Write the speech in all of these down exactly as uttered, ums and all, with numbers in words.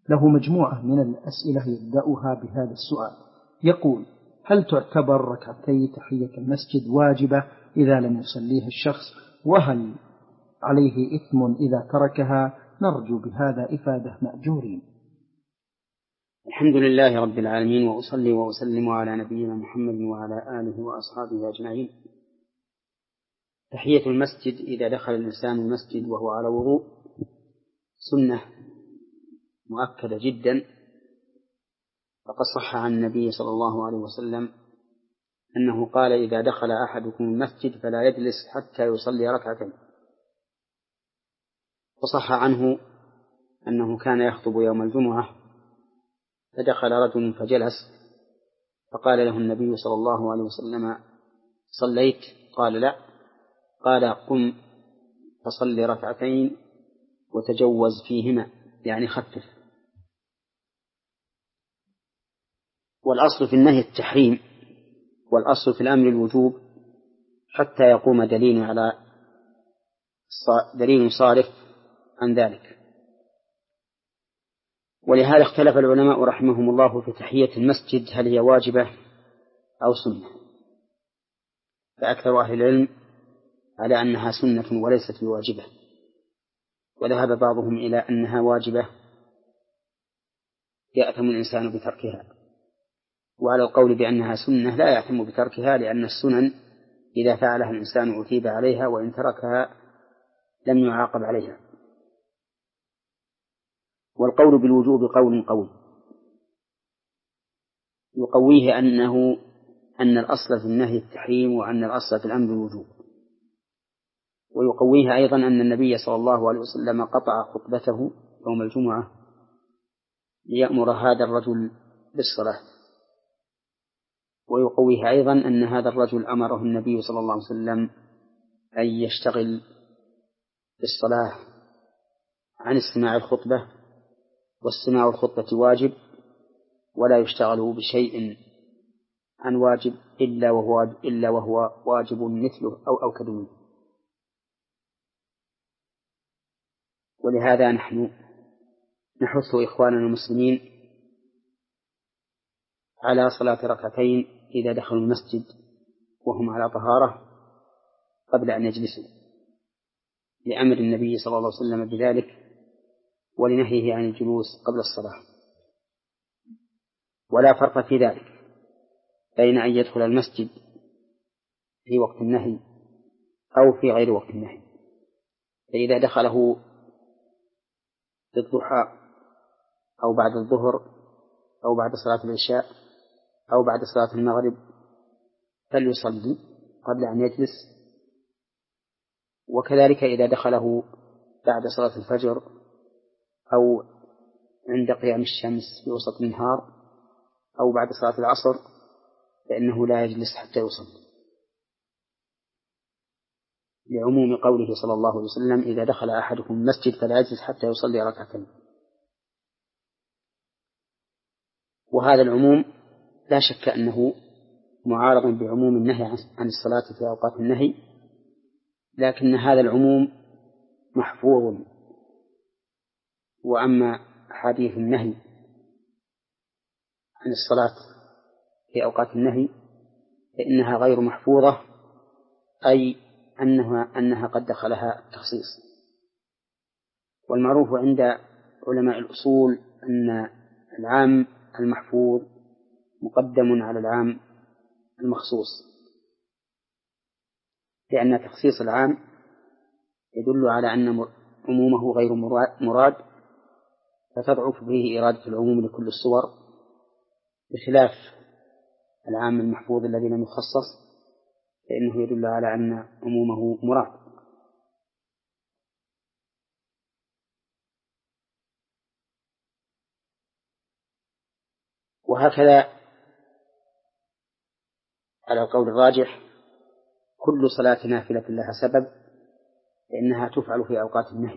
له مجموعة من الأسئلة يبدأها بهذا السؤال، يقول: هل تعتبر ركعتي تحية المسجد واجبة إذا لم يصليها الشخص؟ وهل عليه إثم إذا تركها؟ نرجو بهذا إفادة مأجورين. الحمد لله رب العالمين، وأصلي وأسلم على نبينا محمد وعلى آله وأصحابه أجمعين. تحية المسجد إذا دخل الإنسان المسجد وهو على وضوء سنة مؤكدة جدا، فقد صح عن النبي صلى الله عليه وسلم أنه قال: إذا دخل أحدكم المسجد فلا يجلس حتى يصلي ركعتين. وصح عنه أنه كان يخطب يوم الجمعة فدخل رجل فجلس، فقال له النبي صلى الله عليه وسلم: صليت؟ قال: لا. قال: قم فصل ركعتين وتجوز فيهما، يعني خفف. والأصل في النهي التحريم، والأصل في الأمر الوجوب حتى يقوم دليل على دليل صارف عن ذلك. ولهذا اختلف العلماء رحمهم الله في تحية المسجد، هل هي واجبة أو سنة؟ فأكثر أهل العلم على أنها سنة وليست بواجبة، وذهب بعضهم إلى أنها واجبة يأثم الإنسان بتركها، وعلى القول بأنها سنة لا يأثم بتركها، لأن السنن إذا فعلها الإنسان أثيب عليها، وإن تركها لم يعاقب عليها. والقول بالوجوب قول قوي يقويه أنه أن الأصل في النهي التحريم، وأن الأصل في الأمر الوجوب. ويقويه أيضا أن النبي صلى الله عليه وسلم قطع خطبته يوم الجمعة ليأمر هذا الرجل بالصلاة. ويقويه أيضا أن هذا الرجل أمره النبي صلى الله عليه وسلم أن يشتغل بالصلاة عن استماع الخطبة، واستماع الخطبة واجب، ولا يشتغل بشيء عن واجب إلا وهو, إلا وهو واجب مثله أو أوكد منه. ولهذا نحن نحث إخواننا المسلمين على صلاة ركعتين إذا دخلوا المسجد وهم على طهارة قبل أن يجلسوا، لأمر النبي صلى الله عليه وسلم بذلك ولنهيه عن الجلوس قبل الصلاة. ولا فرق في ذلك بين أن يدخل المسجد في وقت النهي أو في غير وقت النهي. فإذا دخله في الضحى أو بعد الظهر أو بعد صلاة العشاء أو بعد صلاة المغرب فليصلي قبل أن يجلس. وكذلك إذا دخله بعد صلاة الفجر أو عند قيام الشمس في وسط النهار أو بعد صلاة العصر فإنه لا يجلس حتى يصلي، لعموم قوله صلى الله عليه وسلم: إذا دخل أحدكم المسجد فلا يجلس حتى يصلي ركعتين. وهذا العموم لا شك أنه معارض بعموم النهي عن الصلاة في أوقات النهي، لكن هذا العموم محفوظ. وأما أحاديث النهي عن الصلاة في أوقات النهي فإنها غير محفوظة، أي أنها, أنها قد دخلها التخصيص. والمعروف عند علماء الأصول أن العام المحفوظ مقدم على العام المخصوص، لأن تخصيص العام يدل على أن عمومه غير مراد، فتضعف به إرادة العموم لكل الصور، بخلاف العام المحفوظ الذي لم يخصص فإنه يدل على أن عمومه مراد. وهكذا على القول الراجح كل صلاة نافلة لها سبب فإنها تفعل في أوقات النهي،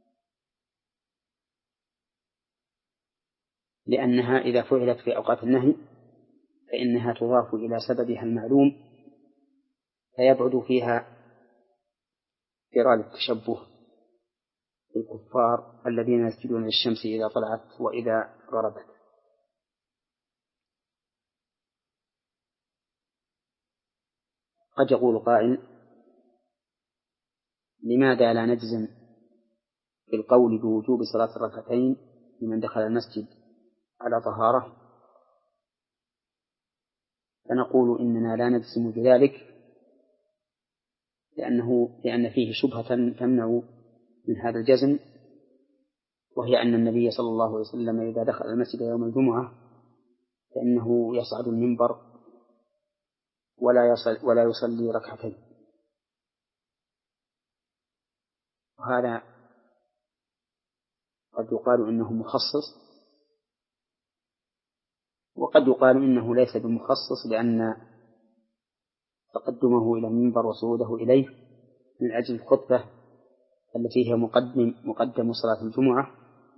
لأنها إذا فعلت في أوقات النهي فإنها تضاف إلى سببها المعلوم، فيبعد فيها إرادة التشبه الكفار الذين يسجدون للشمس إذا طلعت وإذا غربت. قد يقول قائل: لماذا لا نجزم بالقول بوجوب صلاة الركعتين لمن دخل المسجد على طهارة؟ فنقول إننا لا نجزم بذلك لأنه لأن فيه شبهة تمنع من هذا الجزم، وهي أن النبي صلى الله عليه وسلم إذا دخل المسجد يوم الجمعة فإنه يصعد المنبر ولا يصل ولا يصلي ركعتين، وهذا قد يقال إنه مخصص، وقد يقال إنه ليس بمخصص، لأن تقدمه إلى المنبر وصعوده إليه من أجل الخطبة التي هي مقدم مقدم صلاة الجمعة،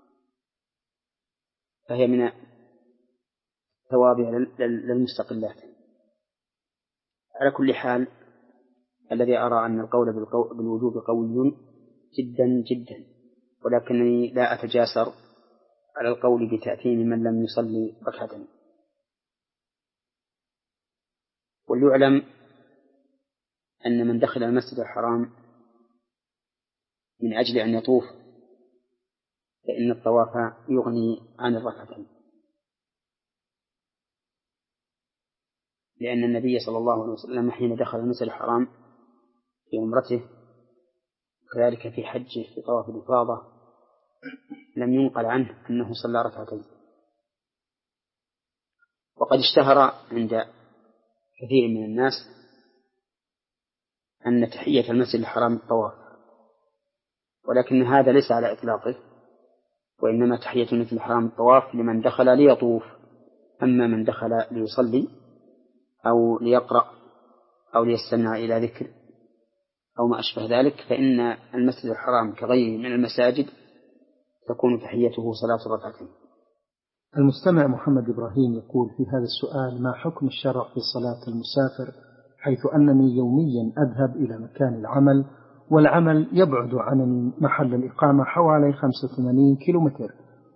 فهي من توابع للمستقلات. على كل حال، الذي أرى أن القول بالوجوب قوي جدا جدا، ولكنني لا أتجاسر على القول بتأثيم من لم يصلي ركعة. وليعلم أن من دخل المسجد الحرام من أجل أن يطوف فإن الطواف يغني عن الركعتين، لأن النبي صلى الله عليه وسلم حين دخل المسجد الحرام في عمرته وكذلك في حجه في طواف الإفاضة لم ينقل عنه أنه صلى ركعتين. وقد اشتهر عند كثير من الناس أن تحية المسجد الحرام الطواف، ولكن هذا ليس على إطلاقه، وإنما تحية المسجد الحرام الطواف لمن دخل ليطوف، أما من دخل ليصلي أو ليقرأ أو ليستمع إلى ذكر أو ما أشبه ذلك فإن المسجد الحرام كغيره من المساجد تكون تحيته صلاة الركعتين. المستمع محمد إبراهيم يقول في هذا السؤال: ما حكم الشرع في صلاة المسافر، حيث أنني يوميا أذهب إلى مكان العمل والعمل يبعد عن محل الإقامة حوالي خمسة وثمانين كيلومتر،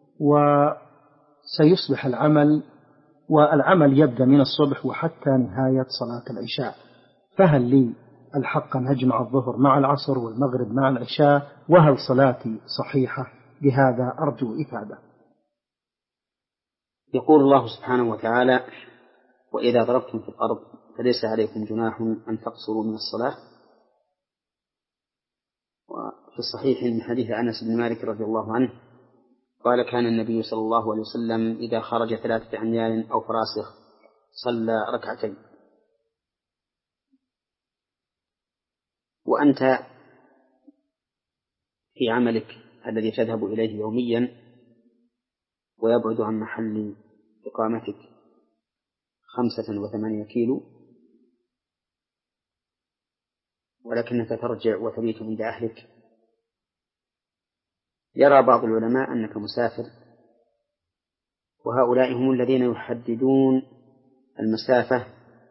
وسيصبح العمل والعمل يبدأ من الصبح وحتى نهاية صلاة العشاء، فهل لي الحق أن أجمع الظهر مع العصر والمغرب مع العشاء، وهل صلاتي صحيحة؟ بهذا أرجو إفادة. يقول الله سبحانه وتعالى: وإذا ضربتم في الأرض فليس عليكم جناح أن تقصروا من الصلاة. وفي الصحيح من حديث أنس بن مالك رضي الله عنه قال: كان النبي صلى الله عليه وسلم إذا خرج ثلاثة أميال أو فراسخ صلى ركعتين. وأنت في عملك الذي تذهب إليه يوميا ويبعد عن محل إقامتك خمسة وثمانية كيلو، ولكنك ترجع وتبيت عند أهلك، يرى بعض العلماء أنك مسافر، وهؤلاء هم الذين يحددون المسافة،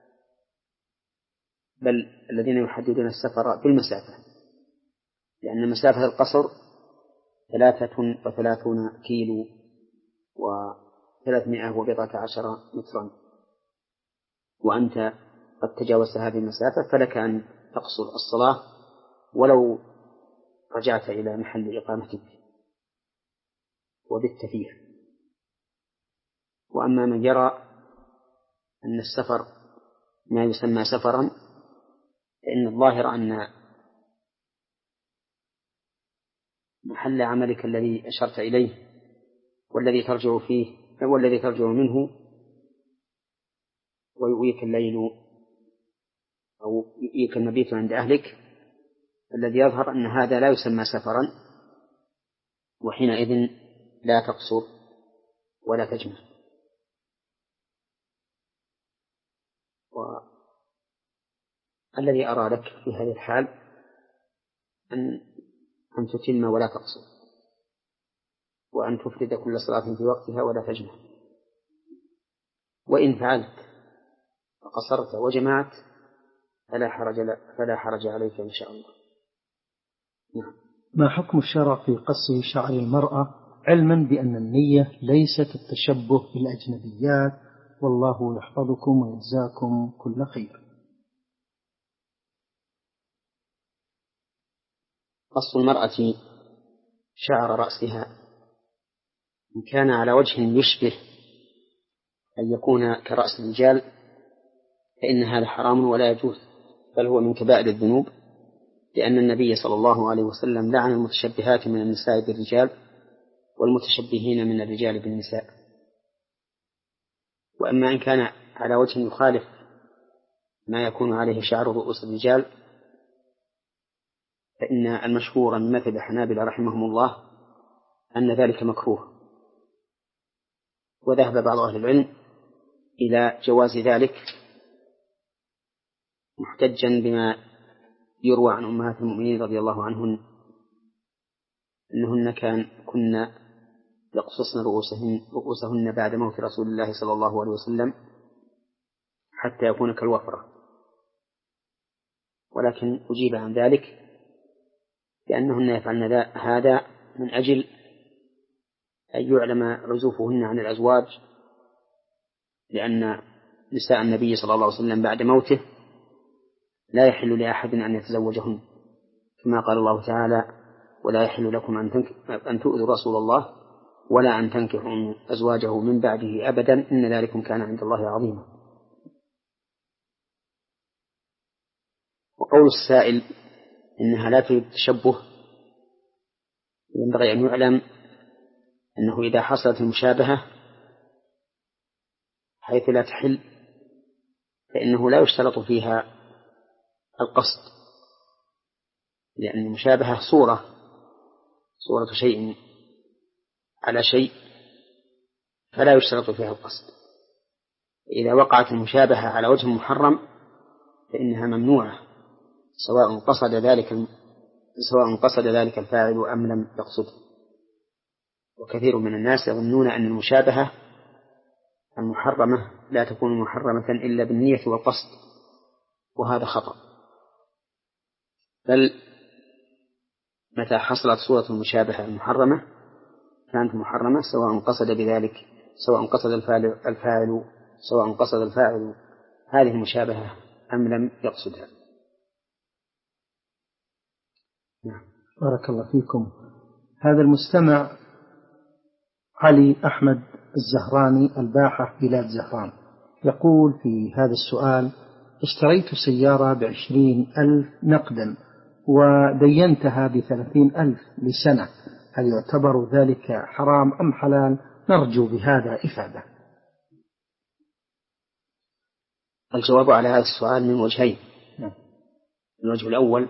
بل الذين يحددون السفر بالمسافة، لأن مسافة القصر ثلاثة وثلاثون كيلو وثلاثمائة وبضعة عشر مترا، وأنت قد تجاوزت هذه المسافة فلك أن تقصر الصلاة ولو رجعت إلى محل إقامتك وبت فيه. وأما من يرى أن السفر ما يسمى سفرا فإن الظاهر أن محل عملك الذي أشرت إليه والذي ترجع فيه والذي ترجع منه ويؤويك الليل أو يؤويك المبيت عند أهلك، الذي يظهر أن هذا لا يسمى سفرا، وحينئذ لا تقصر ولا تجمع. والذي أرى لك في هذه الحال أن أن تتم ولا تقصر، وأن تفرد كل صلاة في وقتها ولا تجمع. وإن فعلت فقصرت وجمعت فلا حرج فلا حرج عليك إن شاء الله. نعم. ما حكم الشرع في قص شعر المرأة علما بأن النية ليست التشبه بالأجنبيات، والله يحفظكم ويجزاكم كل خير؟ قص المرأة شعر رأسها إن كان على وجه يشبه أن يكون كرأس الرجال فإن هذا حرام ولا يجوز، بل هو من كبائر الذنوب، لأن النبي صلى الله عليه وسلم لعن المتشبهات من النساء بالرجال والمتشبهين من الرجال بالنساء. وأما إن كان على وجه يخالف ما يكون عليه شعر رؤوس الرجال فإن المشهور من مذهب الحنابلة رحمهم الله أن ذلك مكروه، وذهب بعض أهل العلم إلى جواز ذلك محتجا بما يروى عن أمهات المؤمنين رضي الله عنهن أنهن كان كن يقصصن رؤوسهن, رؤوسهن بعد موت رسول الله صلى الله عليه وسلم حتى يكون كالوفرة، ولكن أجيب عن ذلك لأنهن يفعلن هذا من أجل أن يعلم عزوفهن عن الأزواج، لأن نساء النبي صلى الله عليه وسلم بعد موته لا يحل لأحد أن يتزوجهن، كما قال الله تعالى: ولا يحل لكم أن تؤذوا رسول الله ولا أن تنكحوا أزواجه من بعده أبدا إن ذلكم كان عند الله عظيما. وقول السائل إنها لا تريد التشبه، ينبغي أن يعلم أنه إذا حصلت المشابهة حيث لا تحل فإنه لا يشترط فيها القصد، لأن المشابهة صورة صورة شيء على شيء فلا يشترط فيها القصد. إذا وقعت المشابهة على وجه محرم فإنها ممنوعة، سواء قصد ذلك سواء قصد ذلك الفاعل أم لم يقصده. وكثير من الناس يظنون أن المشابهة المحرمة لا تكون محرمة إلا بالنية والقصد، وهذا خطأ، بل متى حصلت صورة المشابهة المحرمة كانت محرمة سواء قصد بذلك سواء قصد الفاعل, الفاعل سواء قصد الفاعل هذه المشابهة أم لم يقصدها. نعم. بارك الله فيكم. هذا المستمع علي أحمد الزهراني الباحة بلاد زهران يقول في هذا السؤال: اشتريت سيارة بعشرين ألف نقدا ودينتها بثلاثين ألف لسنة، هل يعتبر ذلك حرام أم حلال؟ نرجو بهذا إفادة. الجواب على هذا السؤال من وجهين. الوجه الأول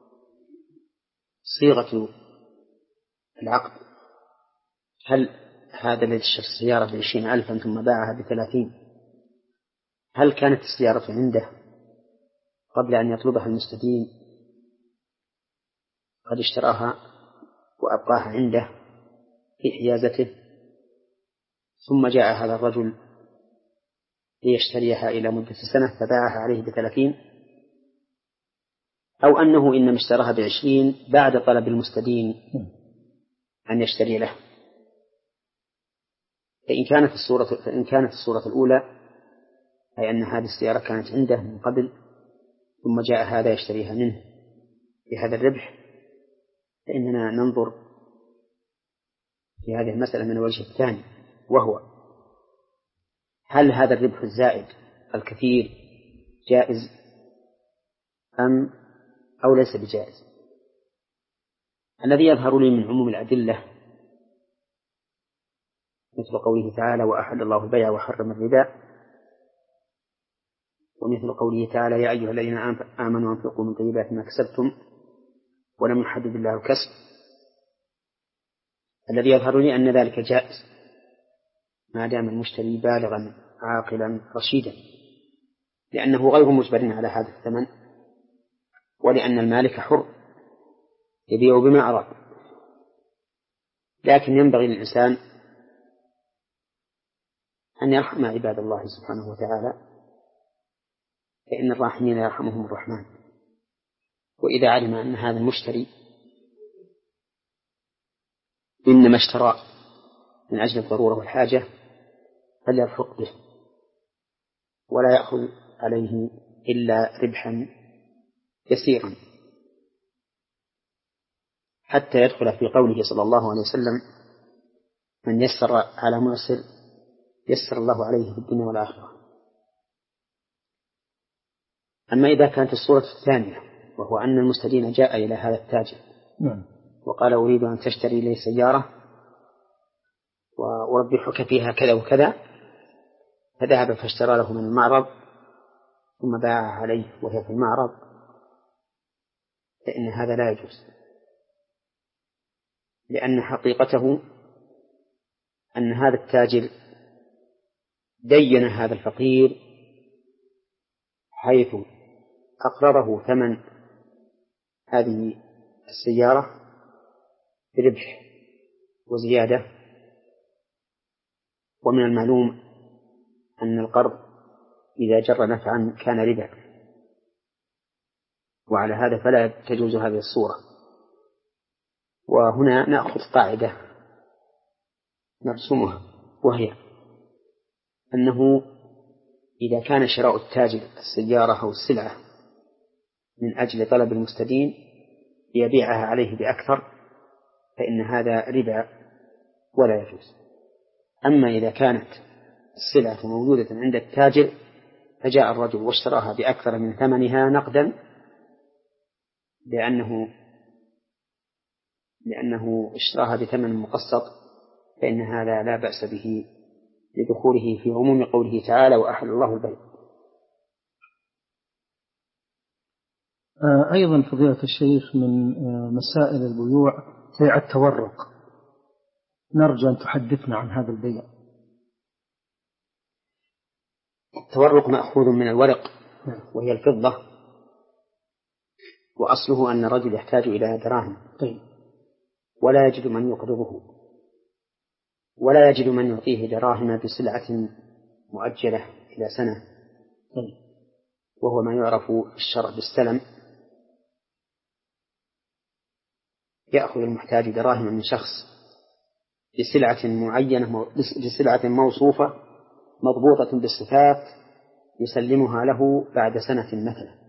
صيغة العقد، هل هذا الذي اشترى السيارة بعشرين ألفا ثم باعها بثلاثين هل كانت السيارة عنده قبل أن يطلبها المستدين قد اشتراها وأبقاها عنده في حيازته ثم جاء هذا الرجل ليشتريها إلى مدة سنة فباعها عليه بثلاثين، أو أنه إنما اشتراها بعشرين بعد طلب المستدين أن يشتري له؟ فإن كانت الصورة فإن كانت الصورة الأولى أي أن هذه السيارة كانت عنده من قبل ثم جاء هذا يشتريها منه بهذا الربح، فإننا ننظر في هذه المسألة من الوجه الثاني، وهو هل هذا الربح الزائد الكثير جائز أم أو ليس بجائز؟ الذي يظهر لي من عموم الأدلة مثل قوله تعالى: وأحل الله البيع وحرم الربا، ومثل قوله تعالى: يا أيها الذين آمنوا أنفقوا من طيبات ما كسبتم ولم يحدد الله الكسب. الذي يظهر لي أن ذلك جائز ما دام المشتري بالغا عاقلا رشيدا، لأنه غير مجبر على هذا الثمن، ولأن المالك حر يبيع بما أراد. لكن ينبغي للإنسان أن يرحم عباد الله سبحانه وتعالى، فإن الراحمين يرحمهم الرحمن. وإذا علم أن هذا المشتري إنما اشترى من أجل الضرورة والحاجة فليرفق به ولا يأخذ عليه إلا ربحا يسيرا، حتى يدخل في قوله صلى الله عليه وسلم: من يسر على معسر يسر الله عليه في الدنيا والآخرة. أما إذا كانت الصورة الثانية، وهو أن المستدين جاء إلى هذا التاجر وقال: أريد أن تشتري لي سيارة وأربحك فيها كذا وكذا، فذهب فاشترى له من المعرض ثم باعها عليه وهي في المعرض، فإن هذا لا يجوز، لأن حقيقته أن هذا التاجر دين هذا الفقير حيث أقرره ثمن هذه السيارة بربح وزيادة، ومن المعلوم أن القرض إذا جر نفعا كان ربا، وعلى هذا فلا تجوز هذه الصورة. وهنا نأخذ قاعدة نرسمها، وهي أنه إذا كان شراء التاجر السيارة أو السلعة من أجل طلب المستدين ليبيعها عليه بأكثر فإن هذا ربا ولا يجوز. أما إذا كانت السلعة موجودة عند التاجر فجاء الرجل واشتراها بأكثر من ثمنها نقدا لأنه لأنه اشتراها بثمن مقسط، فإن هذا لا بأس به لدخوله في عموم قوله تعالى: وأحل الله البيع. أيضا فضيلة الشيخ من مسائل البيوع بيع التورق، نرجو أن تحدثنا عن هذا البيع. التورق مأخوذ من الورق وهي الفضة، وأصله أن الرجل يحتاج إلى دراهم ولا يجد من يقرضه ولا يجد من يعطيه دراهم بسلعة مؤجلة إلى سنة، وهو ما يعرف في الشرع بالسلم. يأخذ المحتاج دراهم من شخص بسلعة معينة بسلعة موصوفة مضبوطة بالصفات يسلمها له بعد سنة مثلا،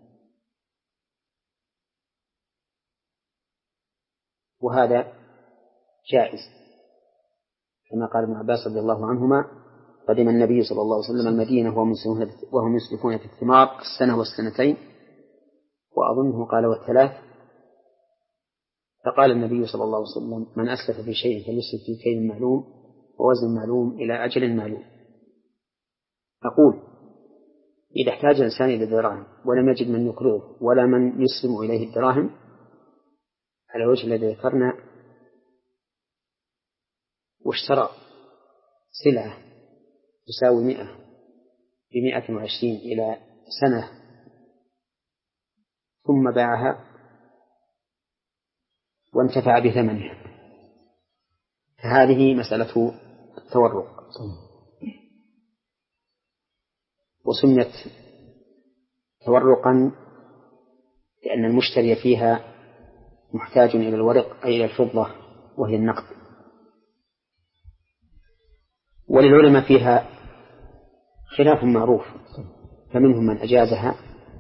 وهذا جائز كما قال ابن عباس رضي الله عنهما: قدم النبي صلى الله عليه وسلم المدينة وهم يسلفون في الثمار السنة والسنتين، وأظنه قال والثلاث، فقال النبي صلى الله عليه وسلم: من أسلف في شيء فليسلف في كيل معلوم ووزن معلوم إلى أجل معلوم. أقول إذا احتاج الإنسان إلى دراهم ولم يجد من يقرضه ولا من يسلم إليه الدراهم على وجه الذي ذكرنا، واشترى سلعة تساوي مئة بمئة وعشرين إلى سنة ثم باعها وانتفع بثمنها، فهذه مسألة التورق، وسميت تورقا لأن المشتري فيها محتاج إلى الورق أي إلى الفضة وهي النقد. وللعلماء فيها خلاف معروف، فمنهم من أجازها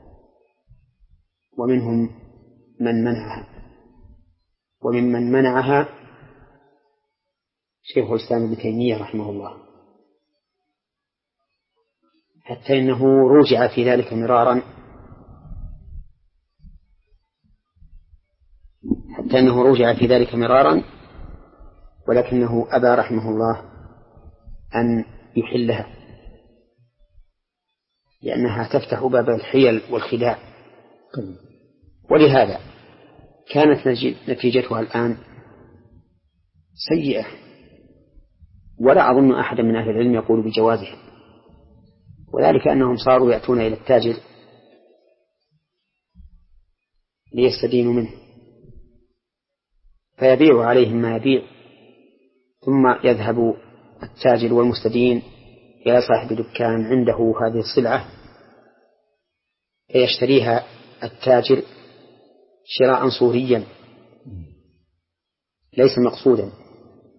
ومنهم من منعها، وممن منعها شيخ الإسلام ابن تيمية رحمه الله، حتى إنه رجع في ذلك مرارا حتى إنه رجع في ذلك مرارا ولكنه أبى رحمه الله أن يحلها، لأنها تفتح باب الحيل والخداع. ولهذا كانت نتيجتها الآن سيئة، ولا أظن أحدا من أهل العلم يقول بجوازها، وذلك أنهم صاروا يأتون إلى التاجر ليستدينوا منه فيبيع عليهم ما يبيع، ثم يذهب التاجر والمستدين إلى صاحب دكان عنده هذه السلعة فيشتريها التاجر شراء صوريا ليس مقصودا،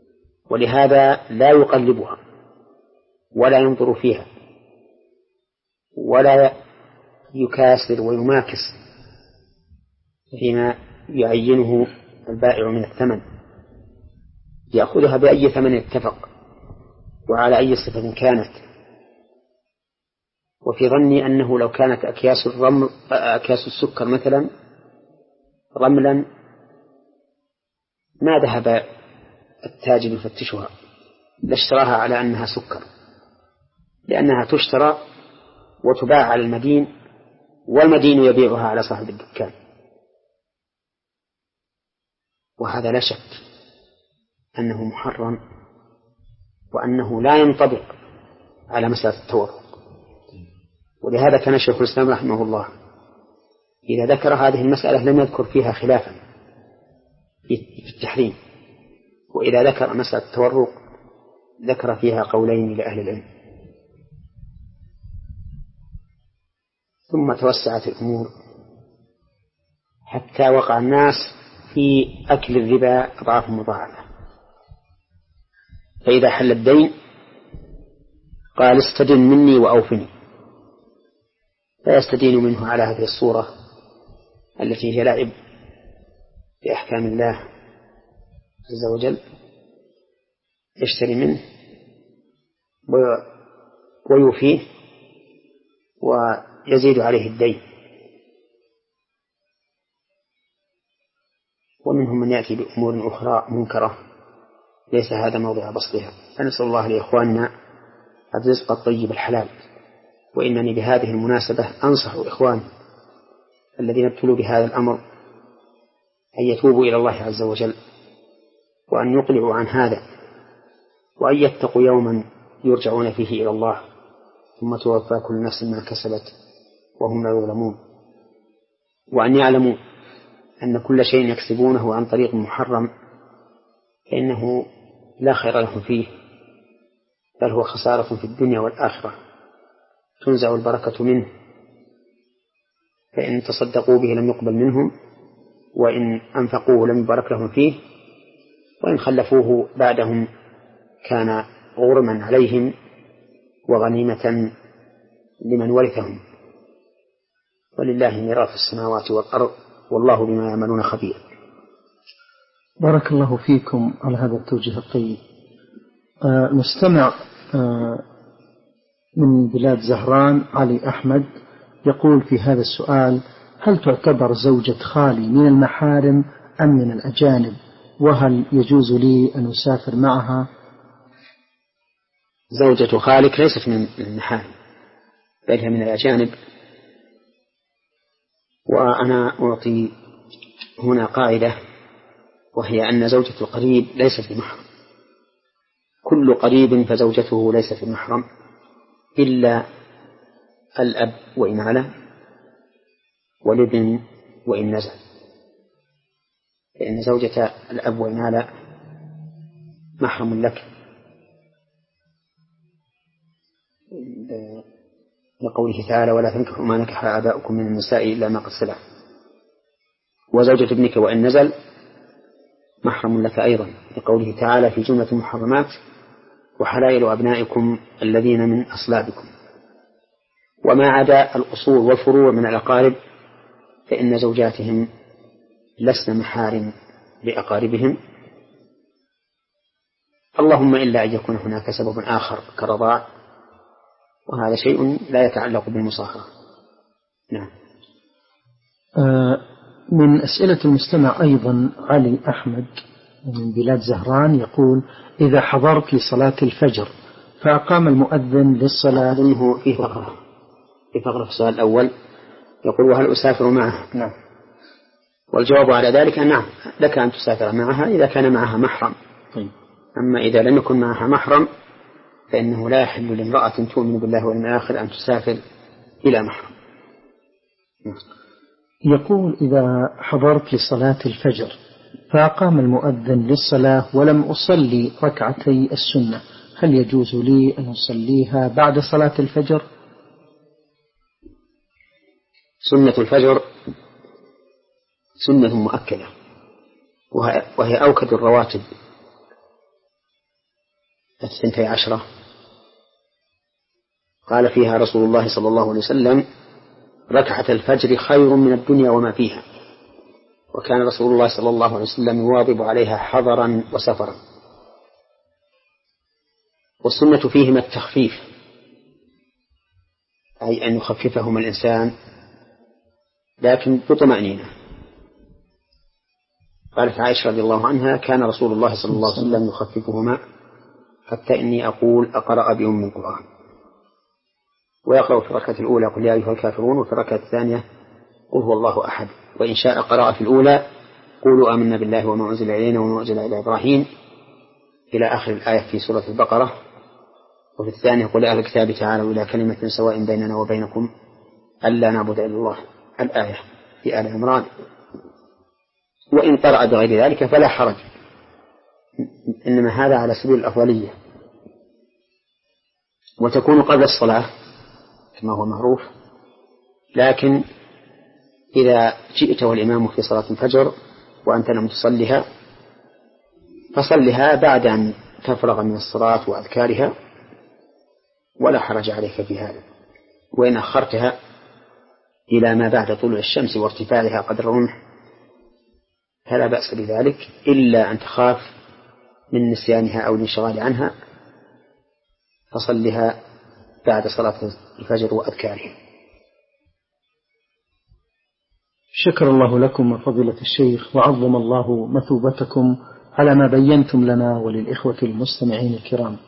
ولهذا لا يقلبها ولا ينظر فيها ولا يكاسر ويماكس فيما يعينه البائع من الثمن، يأخذها بأي ثمن اتفق وعلى أي صفة كانت. وفي ظني أنه لو كانت أكياس الرمل أكياس السكر مثلا رملا ما ذهب التاجر يفتشها، لاشتراها على أنها سكر، لأنها تشترى وتباع على المدين والمدين يبيعها على صاحب الدكان. وهذا لا شك أنه محرم وأنه لا ينطبق على مسألة التورق. ولهذا كان شيخ الإسلام رحمه الله إذا ذكر هذه المسألة لم يذكر فيها خلافا في التحريم، وإذا ذكر مسألة التورق ذكر فيها قولين لأهل العلم. ثم توسعت الأمور حتى وقع الناس في أكل الربا أضعاف مضاعفة. فإذا حل الدين قال استدن مني وأوفني، فيستدين منه على هذه الصورة التي هي لعب بأحكام الله عز وجل، يشتري منه ويوفيه ويزيد عليه الدين. ومنهم من يأتي بأمور أخرى منكرة ليس هذا موضع بسطها. فنسأل الله لإخواننا الرزق الطيب الحلال. وإنني بهذه المناسبة أنصح إخواني الذين ابتلوا بهذا الأمر أن يتوبوا إلى الله عز وجل وأن يقلعوا عن هذا، وأن يتقوا يوما يرجعون فيه إلى الله ثم توفى كل نفس ما كسبت وهم لا يظلمون، وأن يعلموا أن كل شيء يكسبونه عن طريق محرم فإنه لا خير لهم فيه، بل هو خسارة في الدنيا والآخرة، تنزع البركة منه، فإن تصدقوا به لم يقبل منهم، وإن أنفقوه لم يبارك لهم فيه، وإن خلفوه بعدهم كان غرما عليهم وغنيمة لمن ورثهم. ولله ميراث السماوات والأرض والله بما يعملون خبير. بارك الله فيكم على هذا التوجيه الطيب. آه مستمع آه من بلاد زهران علي أحمد يقول في هذا السؤال: هل تعتبر زوجة خالي من المحارم أم من الأجانب؟ وهل يجوز لي أن أسافر معها؟ زوجة خالك ليست من المحارم بل هي من الأجانب. وأنا أعطي هنا قاعدة، وهي أن زوجة القريب ليست بمحرم. كل قريب فزوجته ليست بمحرم إلا الأب وإن علا، والابن وإن نزل، لأن زوجة الأب وإن علا محرم لك لقوله تعالى: ولا تنكحوا ما نكح آباؤكم من النساء إلا ما قد سلف. وزوجة ابنك وإن نزل محرم لك أيضا لقوله تعالى في جملة المحرمات: وحلائل أبنائكم الذين من أصلابكم. وما عدا الأصول والفروع من الأقارب فإن زوجاتهم لسن محارم لأقاربهم، اللهم إلا أن يكون هناك سبب آخر كرضاع، وهذا شيء لا يتعلق بالمصاهرة. نعم. آه من أسئلة المستمع أيضا علي أحمد من بلاد زهران يقول: إذا حضرت لصلاة الفجر فأقام المؤذن للصلاة. أظنه في فقرة في فقرة في السؤال الأول يقول: وهل أسافر معه؟ نعم. والجواب على ذلك نعم، لك أن تسافر معها إذا كان معها محرم. طيب. أما إذا لم يكن معها محرم فإنه لا يحل لامرأة تؤمن بالله واليوم الآخر أن تسافر إلى محرم. يقول: إذا حضرت لصلاة الفجر فأقام المؤذن للصلاة ولم أصلي ركعتي السنة، هل يجوز لي أن أصليها بعد صلاة الفجر؟ سنة الفجر سنة مؤكدة، وهي أوكد الرواتب، الثنتي عشرة قال فيها رسول الله صلى الله عليه وسلم: ركعة الفجر خير من الدنيا وما فيها. وكان رسول الله صلى الله عليه وسلم يواظب عليها حضرا وسفرا. والسنة فيهما التخفيف، أي أن يخففهما الإنسان لكن بطمأنينة. قالت عائشة رضي الله عنها: كان رسول الله صلى الله عليه وسلم يخففهما حتى إني أقول أقرأ بأم القرآن، ويقرأ في الركعة الأولى قل يا أيها الكافرون، وفي الركعة الثانية قل هو الله أحد، وإن شاء قرأ في الأولى قولوا آمنا بالله وما أنزل إلينا وما أنزل إلى إبراهيم إلى آخر الآية في سورة البقرة، وفي الثانية قل أهل الكتاب تعالوا إلى كلمة سواء بيننا وبينكم ألا نعبد إلا الله، الآية في آل عمران. وإن قرأ بغير ذلك فلا حرج، إنما هذا على سبيل الأفضلية، وتكون قبل الصلاة كما هو معروف. لكن إذا جئت والإمام في صلاة الفجر وأنت لم تصلها فصلها بعد أن تفرغ من الصلاة وأذكارها، ولا حرج عليك في هذا. وإن أخرتها إلى ما بعد طلوع الشمس وارتفاعها قدر الرمح فلا بأس بذلك، إلا أن تخاف من نسيانها أو الانشغال عنها، فصلها بعد صلاة الفجر وأذكارها. شكر الله لكم وفضيلة الشيخ، وعظم الله مثوبتكم على ما بينتم لنا وللإخوة المستمعين الكرام.